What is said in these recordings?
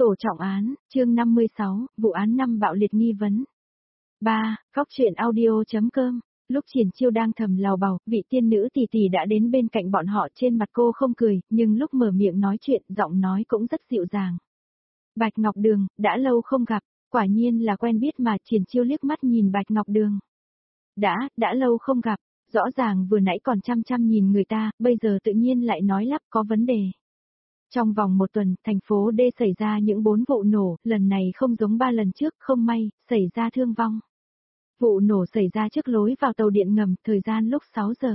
Tổ trọng án, chương 56, vụ án 5 bạo liệt nghi vấn. 3. Góc truyện audio.com. Lúc Triển Chiêu đang thầm lào bào, vị tiên nữ tỷ tỷ đã đến bên cạnh bọn họ, trên mặt cô không cười, nhưng lúc mở miệng nói chuyện, giọng nói cũng rất dịu dàng. Bạch Ngọc Đường, đã lâu không gặp, quả nhiên là quen biết mà. Triển Chiêu liếc mắt nhìn Bạch Ngọc Đường. Đã lâu không gặp, rõ ràng vừa nãy còn chăm chăm nhìn người ta, bây giờ tự nhiên lại nói lắp có vấn đề. Trong vòng một tuần, thành phố D xảy ra những 4 vụ nổ, lần này không giống 3 lần trước, không may, xảy ra thương vong. Vụ nổ xảy ra trước lối vào tàu điện ngầm, thời gian lúc 6 giờ.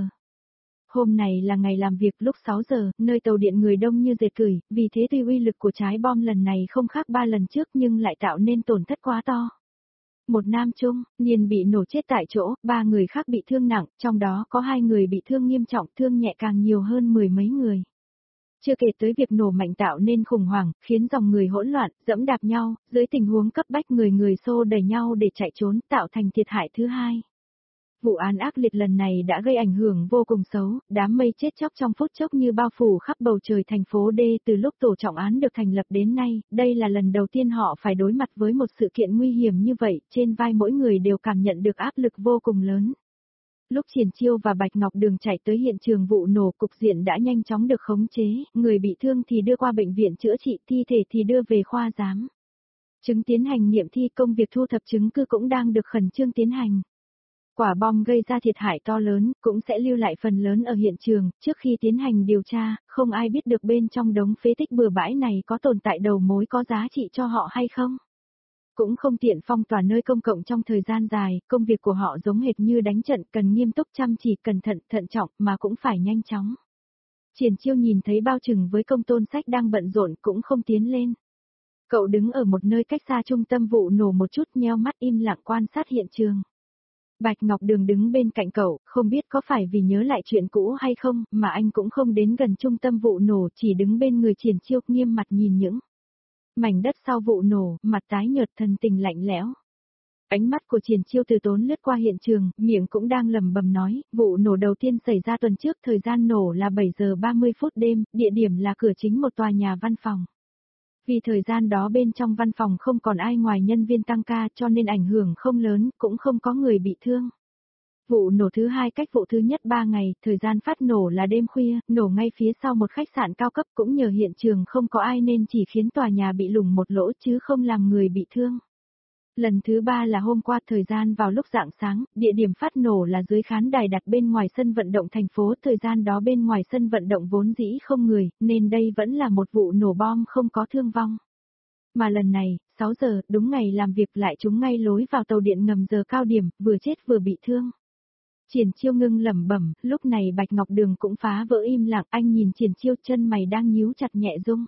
Hôm này là ngày làm việc lúc 6 giờ, nơi tàu điện người đông như dệt cửi, vì thế tuy uy lực của trái bom lần này không khác 3 lần trước nhưng lại tạo nên tổn thất quá to. Một nam trung niên bị nổ chết tại chỗ, 3 người khác bị thương nặng, trong đó có 2 người bị thương nghiêm trọng, thương nhẹ càng nhiều hơn 10 mấy người. Chưa kể tới việc nổ mạnh tạo nên khủng hoảng, khiến dòng người hỗn loạn, dẫm đạp nhau, dưới tình huống cấp bách người xô đẩy nhau để chạy trốn, tạo thành thiệt hại thứ hai. Vụ án ác liệt lần này đã gây ảnh hưởng vô cùng xấu, đám mây chết chóc trong phút chốc như bao phủ khắp bầu trời thành phố D. Từ lúc tổ trọng án được thành lập đến nay, đây là lần đầu tiên họ phải đối mặt với một sự kiện nguy hiểm như vậy, trên vai mỗi người đều cảm nhận được áp lực vô cùng lớn. Lúc Triển Chiêu và Bạch Ngọc Đường chạy tới hiện trường vụ nổ, cục diện đã nhanh chóng được khống chế, người bị thương thì đưa qua bệnh viện chữa trị, thi thể thì đưa về khoa giám chứng tiến hành nghiệm thi, công việc thu thập chứng cứ cũng đang được khẩn trương tiến hành. Quả bom gây ra thiệt hại to lớn, cũng sẽ lưu lại phần lớn ở hiện trường, trước khi tiến hành điều tra, không ai biết được bên trong đống phế tích bừa bãi này có tồn tại đầu mối có giá trị cho họ hay không. Cũng không tiện phong tỏa nơi công cộng trong thời gian dài, công việc của họ giống hệt như đánh trận, cần nghiêm túc chăm chỉ, cẩn thận, thận trọng, mà cũng phải nhanh chóng. Triển Chiêu nhìn thấy Bao Trừng với Công Tôn Sách đang bận rộn cũng không tiến lên. Cậu đứng ở một nơi cách xa trung tâm vụ nổ một chút, nheo mắt im lặng quan sát hiện trường. Bạch Ngọc Đường đứng bên cạnh cậu, không biết có phải vì nhớ lại chuyện cũ hay không, mà anh cũng không đến gần trung tâm vụ nổ, chỉ đứng bên người Triển Chiêu, nghiêm mặt nhìn những mảnh đất sau vụ nổ, mặt tái nhợt, thần tình lạnh lẽo. Ánh mắt của Triển Chiêu từ tốn lướt qua hiện trường, miệng cũng đang lẩm bẩm nói, vụ nổ đầu tiên xảy ra tuần trước, thời gian nổ là 7 giờ 30 phút đêm, địa điểm là cửa chính một tòa nhà văn phòng. Vì thời gian đó bên trong văn phòng không còn ai ngoài nhân viên tăng ca, cho nên ảnh hưởng không lớn, cũng không có người bị thương. Vụ nổ thứ hai cách vụ thứ nhất 3 ngày, thời gian phát nổ là đêm khuya, nổ ngay phía sau một khách sạn cao cấp, cũng nhờ hiện trường không có ai nên chỉ khiến tòa nhà bị lủng một lỗ chứ không làm người bị thương. Lần thứ 3 là hôm qua, thời gian vào lúc rạng sáng, địa điểm phát nổ là dưới khán đài đặt bên ngoài sân vận động thành phố, thời gian đó bên ngoài sân vận động vốn dĩ không người, nên đây vẫn là một vụ nổ bom không có thương vong. Mà lần này, 6 giờ, đúng ngày làm việc lại trúng ngay lối vào tàu điện ngầm giờ cao điểm, vừa chết vừa bị thương. Triển Chiêu ngưng lẩm bẩm, lúc này Bạch Ngọc Đường cũng phá vỡ im lặng, anh nhìn Triển Chiêu, chân mày đang nhíu chặt nhẹ rung.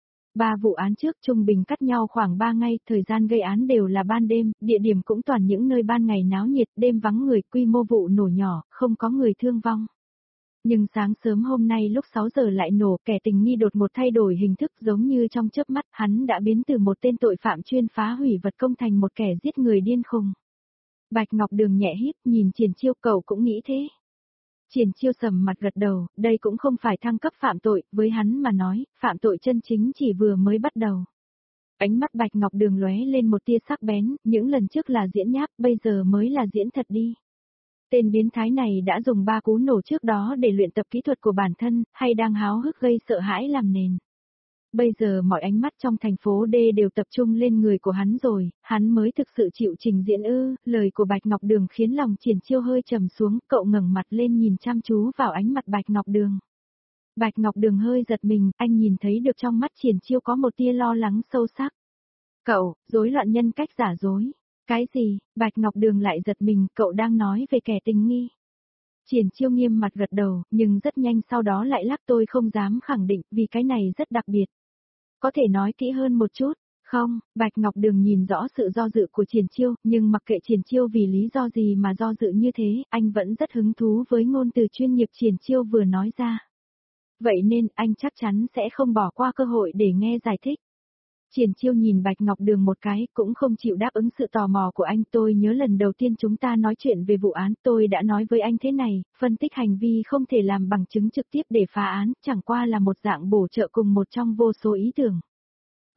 3 vụ án trước trung bình cắt nhau khoảng 3 ngày, thời gian gây án đều là ban đêm, địa điểm cũng toàn những nơi ban ngày náo nhiệt, đêm vắng người, quy mô vụ nổ nhỏ, không có người thương vong. Nhưng sáng sớm hôm nay lúc 6 giờ lại nổ, kẻ tình nghi đột ngột thay đổi hình thức, giống như trong chớp mắt, hắn đã biến từ một tên tội phạm chuyên phá hủy vật công thành một kẻ giết người điên khùng. Bạch Ngọc Đường nhẹ hít, nhìn Triển Chiêu, cậu cũng nghĩ thế. Triển Chiêu sầm mặt gật đầu, đây cũng không phải thăng cấp phạm tội, với hắn mà nói, phạm tội chân chính chỉ vừa mới bắt đầu. Ánh mắt Bạch Ngọc Đường lóe lên một tia sắc bén, những lần trước là diễn nháp, bây giờ mới là diễn thật đi. Tên biến thái này đã dùng 3 cú nổ trước đó để luyện tập kỹ thuật của bản thân, hay đang háo hức gây sợ hãi làm nền. Bây giờ mọi ánh mắt trong thành phố D đều tập trung lên người của hắn rồi, hắn mới thực sự chịu trình diễn ư? Lời của Bạch Ngọc Đường khiến lòng Triển Chiêu hơi trầm xuống, cậu ngẩng mặt lên nhìn chăm chú vào ánh mặt Bạch Ngọc Đường. Bạch Ngọc Đường hơi giật mình, anh nhìn thấy được trong mắt Triển Chiêu có một tia lo lắng sâu sắc. Cậu, rối loạn nhân cách giả dối. Cái gì? Bạch Ngọc Đường lại giật mình, cậu đang nói về kẻ tình nghi. Triển Chiêu nghiêm mặt gật đầu, nhưng rất nhanh sau đó lại lắc, tôi không dám khẳng định, vì cái này rất đặc biệt. Có thể nói kỹ hơn một chút, không? Bạch Ngọc Đường nhìn rõ sự do dự của Triển Chiêu, nhưng mặc kệ Triển Chiêu vì lý do gì mà do dự như thế, anh vẫn rất hứng thú với ngôn từ chuyên nghiệp Triển Chiêu vừa nói ra. Vậy nên, anh chắc chắn sẽ không bỏ qua cơ hội để nghe giải thích. Triển Chiêu nhìn Bạch Ngọc Đường một cái, cũng không chịu đáp ứng sự tò mò của anh. Tôi nhớ lần đầu tiên chúng ta nói chuyện về vụ án, tôi đã nói với anh thế này, phân tích hành vi không thể làm bằng chứng trực tiếp để phá án, chẳng qua là một dạng bổ trợ cùng một trong vô số ý tưởng.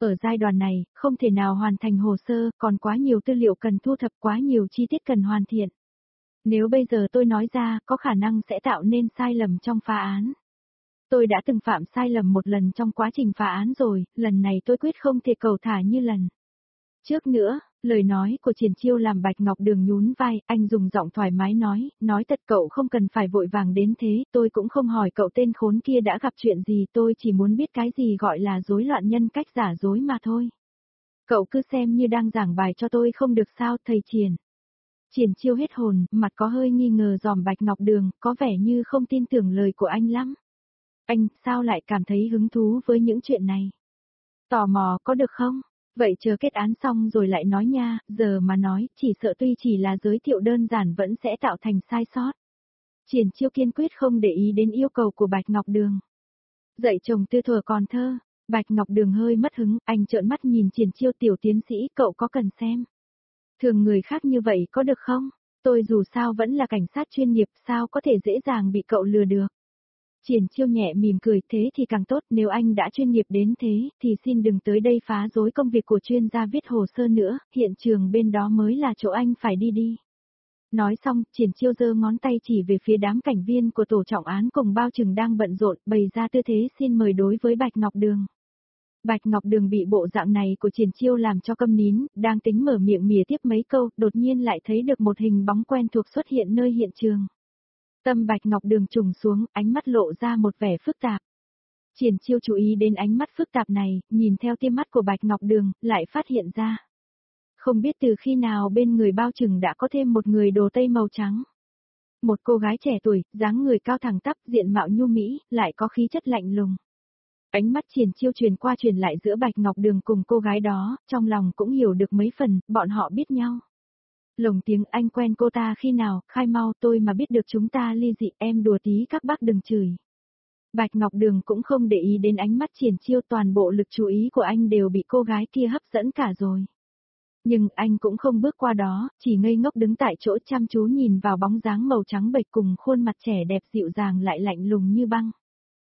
Ở giai đoạn này, không thể nào hoàn thành hồ sơ, còn quá nhiều tư liệu cần thu thập, quá nhiều chi tiết cần hoàn thiện. Nếu bây giờ tôi nói ra, có khả năng sẽ tạo nên sai lầm trong phá án. Tôi đã từng phạm sai lầm một lần trong quá trình phá án rồi, lần này tôi quyết không thể cầu thả như lần trước nữa. Lời nói của Triển Chiêu làm Bạch Ngọc Đường nhún vai, anh dùng giọng thoải mái nói thật cậu không cần phải vội vàng đến thế, tôi cũng không hỏi cậu tên khốn kia đã gặp chuyện gì, tôi chỉ muốn biết cái gì gọi là rối loạn nhân cách giả dối mà thôi. Cậu cứ xem như đang giảng bài cho tôi không được sao, thầy Triển. Triển Chiêu hết hồn, mặt có hơi nghi ngờ dòm Bạch Ngọc Đường, có vẻ như không tin tưởng lời của anh lắm. Anh, sao lại cảm thấy hứng thú với những chuyện này? Tò mò có được không? Vậy chờ kết án xong rồi lại nói nha, giờ mà nói, chỉ sợ tuy chỉ là giới thiệu đơn giản vẫn sẽ tạo thành sai sót. Triển Chiêu kiên quyết không để ý đến yêu cầu của Bạch Ngọc Đường. Dạy chồng tư thuở còn thơ, Bạch Ngọc Đường hơi mất hứng, anh trợn mắt nhìn Triển Chiêu tiểu tiến sĩ, cậu có cần xem? Thường người khác như vậy có được không? Tôi dù sao vẫn là cảnh sát chuyên nghiệp, sao có thể dễ dàng bị cậu lừa được? Triển Chiêu nhẹ mỉm cười, thế thì càng tốt, nếu anh đã chuyên nghiệp đến thế, thì xin đừng tới đây phá rối công việc của chuyên gia viết hồ sơ nữa, hiện trường bên đó mới là chỗ anh phải đi. Nói xong, Triển Chiêu giơ ngón tay chỉ về phía đám cảnh viên của tổ trọng án cùng bao chừng đang bận rộn, bày ra tư thế xin mời đối với Bạch Ngọc Đường. Bạch Ngọc Đường bị bộ dạng này của Triển Chiêu làm cho câm nín, đang tính mở miệng mỉa tiếp mấy câu, đột nhiên lại thấy được một hình bóng quen thuộc xuất hiện nơi hiện trường. Tâm Bạch Ngọc Đường trùng xuống, ánh mắt lộ ra một vẻ phức tạp. Triển Chiêu chú ý đến ánh mắt phức tạp này, nhìn theo tia mắt của Bạch Ngọc Đường, lại phát hiện ra. Không biết từ khi nào bên người bao chừng đã có thêm một người đồ tây màu trắng. Một cô gái trẻ tuổi, dáng người cao thẳng tắp, diện mạo nhu mỹ, lại có khí chất lạnh lùng. Ánh mắt Triển Chiêu truyền qua truyền lại giữa Bạch Ngọc Đường cùng cô gái đó, trong lòng cũng hiểu được mấy phần, bọn họ biết nhau. Lồng tiếng, anh quen cô ta khi nào, khai mau, tôi mà biết được chúng ta ly dị, em đùa tí các bác đừng chửi. Bạch Ngọc Đường cũng không để ý đến ánh mắt Triển Chiêu, toàn bộ lực chú ý của anh đều bị cô gái kia hấp dẫn cả rồi. Nhưng anh cũng không bước qua đó, chỉ ngây ngốc đứng tại chỗ chăm chú nhìn vào bóng dáng màu trắng bệch cùng khuôn mặt trẻ đẹp dịu dàng lại lạnh lùng như băng.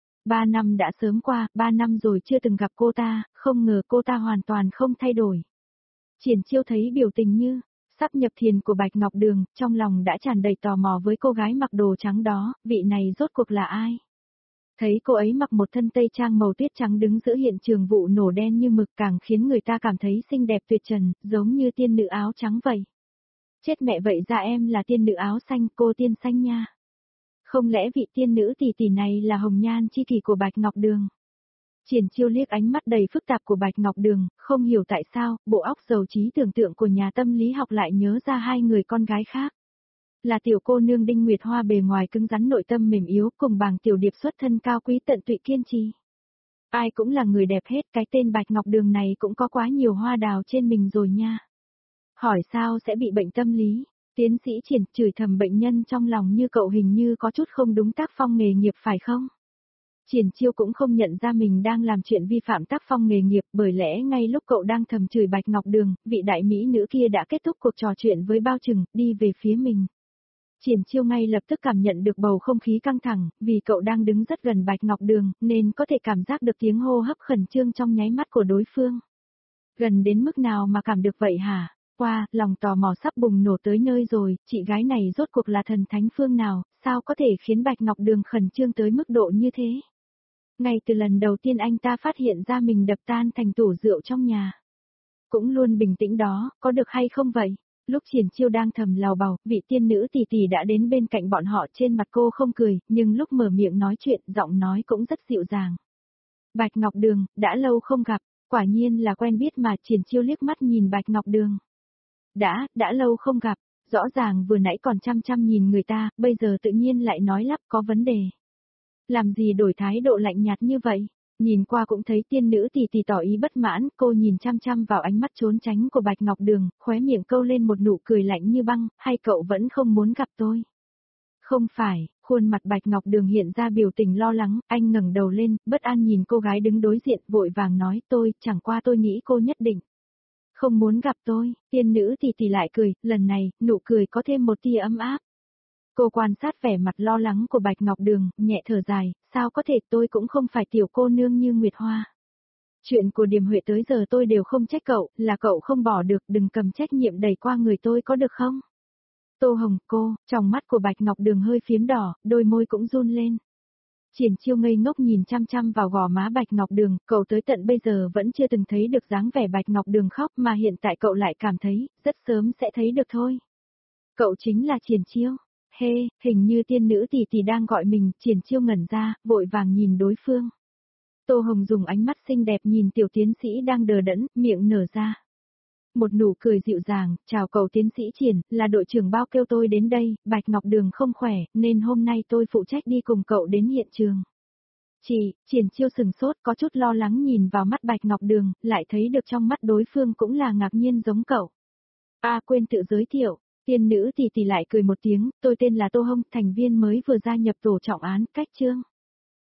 3 năm đã sớm qua, 3 năm rồi chưa từng gặp cô ta, không ngờ cô ta hoàn toàn không thay đổi. Triển Chiêu thấy biểu tình như sắp nhập thiền của Bạch Ngọc Đường, trong lòng đã tràn đầy tò mò với cô gái mặc đồ trắng đó, vị này rốt cuộc là ai? Thấy cô ấy mặc một thân tây trang màu tuyết trắng đứng giữa hiện trường vụ nổ đen như mực càng khiến người ta cảm thấy xinh đẹp tuyệt trần, giống như tiên nữ áo trắng vậy. Chết mẹ, vậy ra em là tiên nữ áo xanh, cô tiên xanh nha. Không lẽ vị tiên nữ tỷ tỷ này là hồng nhan chi kỷ của Bạch Ngọc Đường? Triển Chiêu liếc ánh mắt đầy phức tạp của Bạch Ngọc Đường, không hiểu tại sao, bộ óc giàu trí tưởng tượng của nhà tâm lý học lại nhớ ra hai người con gái khác. Là tiểu cô nương Đinh Nguyệt Hoa bề ngoài cứng rắn nội tâm mềm yếu cùng Bàng Tiểu Điệp xuất thân cao quý tận tụy kiên trì. Ai cũng là người đẹp hết, cái tên Bạch Ngọc Đường này cũng có quá nhiều hoa đào trên mình rồi nha. Hỏi sao sẽ bị bệnh tâm lý? Tiến sĩ Triển chửi thầm bệnh nhân trong lòng như cậu hình như có chút không đúng tác phong nghề nghiệp phải không? Triển Chiêu cũng không nhận ra mình đang làm chuyện vi phạm tác phong nghề nghiệp, bởi lẽ ngay lúc cậu đang thầm chửi Bạch Ngọc Đường, vị đại mỹ nữ kia đã kết thúc cuộc trò chuyện với bao chừng, đi về phía mình. Triển Chiêu ngay lập tức cảm nhận được bầu không khí căng thẳng, vì cậu đang đứng rất gần Bạch Ngọc Đường, nên có thể cảm giác được tiếng hô hấp khẩn trương trong nháy mắt của đối phương. Gần đến mức nào mà cảm được vậy hả? Lòng tò mò sắp bùng nổ tới nơi rồi, chị gái này rốt cuộc là thần thánh phương nào, sao có thể khiến Bạch Ngọc Đường khẩn trương tới mức độ như thế? Ngay từ lần đầu tiên anh ta phát hiện ra mình đập tan thành tủ rượu trong nhà. Cũng luôn bình tĩnh đó, có được hay không vậy? Lúc Triển Chiêu đang thầm lào bào, vị tiên nữ tỷ tỷ đã đến bên cạnh bọn họ, trên mặt cô không cười, nhưng lúc mở miệng nói chuyện, giọng nói cũng rất dịu dàng. Bạch Ngọc Đường, đã lâu không gặp, quả nhiên là quen biết mà. Triển Chiêu liếc mắt nhìn Bạch Ngọc Đường. Đã lâu không gặp, rõ ràng vừa nãy còn chăm chăm nhìn người ta, bây giờ tự nhiên lại nói lắp có vấn đề. Làm gì đổi thái độ lạnh nhạt như vậy? Nhìn qua cũng thấy tiên nữ tỷ tỷ tỏ ý bất mãn, cô nhìn chăm chăm vào ánh mắt trốn tránh của Bạch Ngọc Đường, khóe miệng câu lên một nụ cười lạnh như băng, hay cậu vẫn không muốn gặp tôi? Không phải, khuôn mặt Bạch Ngọc Đường hiện ra biểu tình lo lắng, anh ngẩng đầu lên, bất an nhìn cô gái đứng đối diện, vội vàng nói chẳng qua tôi nghĩ cô nhất định không muốn gặp tôi. Tiên nữ tỷ tỷ lại cười, lần này, nụ cười có thêm một tia ấm áp. Cô quan sát vẻ mặt lo lắng của Bạch Ngọc Đường, nhẹ thở dài, sao có thể, tôi cũng không phải tiểu cô nương như Nguyệt Hoa. Chuyện của Điềm Huệ tới giờ tôi đều không trách cậu, là cậu không bỏ được, đừng cầm trách nhiệm đẩy qua người tôi có được không? Tô Hồng, cô, trong mắt của Bạch Ngọc Đường hơi phiếm đỏ, đôi môi cũng run lên. Triển Chiêu ngây ngốc nhìn chăm chăm vào gò má Bạch Ngọc Đường, cậu tới tận bây giờ vẫn chưa từng thấy được dáng vẻ Bạch Ngọc Đường khóc mà hiện tại cậu lại cảm thấy, rất sớm sẽ thấy được thôi. Cậu chính là Triển Chiêu. Hê, hình như tiên nữ tỷ tỷ đang gọi mình, Triển Chiêu ngẩn ra, vội vàng nhìn đối phương. Tô Hồng dùng ánh mắt xinh đẹp nhìn tiểu tiến sĩ đang đờ đẫn, miệng nở ra. Một nụ cười dịu dàng, chào cậu tiến sĩ Triển, là đội trưởng bao kêu tôi đến đây, Bạch Ngọc Đường không khỏe, nên hôm nay tôi phụ trách đi cùng cậu đến hiện trường. Triển Chiêu sừng sốt có chút lo lắng nhìn vào mắt Bạch Ngọc Đường, lại thấy được trong mắt đối phương cũng là ngạc nhiên giống cậu. Quên tự giới thiệu, tiên nữ tỷ tỷ lại cười một tiếng, tôi tên là Tô Hồng, thành viên mới vừa gia nhập tổ trọng án, cách chương.